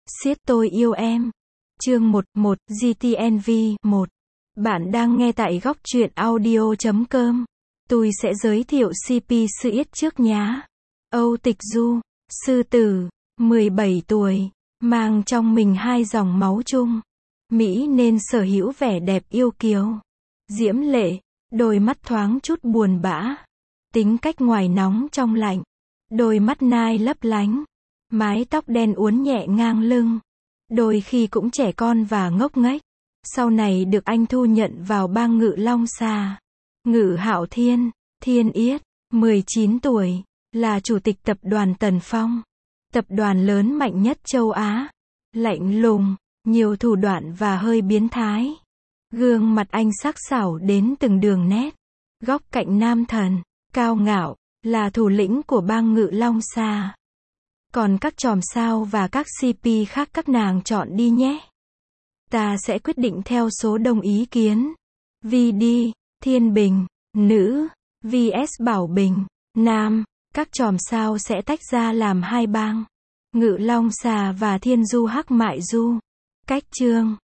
Siết tôi yêu em. Chương 1 GTNV 1. Bạn đang nghe tại góc truyện audio.com. Tôi sẽ giới thiệu CP Sư Yết trước nhá. Âu Tịch Du, sư tử, 17 tuổi, mang trong mình hai dòng máu chung. Mỹ nên sở hữu vẻ đẹp yêu kiều, diễm lệ, đôi mắt thoáng chút buồn bã, tính cách ngoài nóng trong lạnh, đôi mắt nai lấp lánh, mái tóc đen uốn nhẹ ngang lưng, đôi khi cũng trẻ con và ngốc nghếch. Sau này được anh thu nhận vào bang Ngự Long Xà. Ngự Hạo Thiên, Thiên Yết, 19 tuổi, là chủ tịch tập đoàn Tần Phong, tập đoàn lớn mạnh nhất châu Á. Lạnh lùng, nhiều thủ đoạn và hơi biến thái. Gương mặt anh sắc sảo đến từng đường nét. Góc cạnh nam thần, cao ngạo, là thủ lĩnh của bang Ngự Long Xà. Còn các chòm sao và các CP khác các nàng chọn đi nhé. Ta sẽ quyết định theo số đông ý kiến. VD, Thiên Bình, nữ, vs Bảo Bình, nam. Các chòm sao sẽ tách ra làm hai bang. Ngự Long Xà và Thiên Du Hắc Mại Du. Cách chương.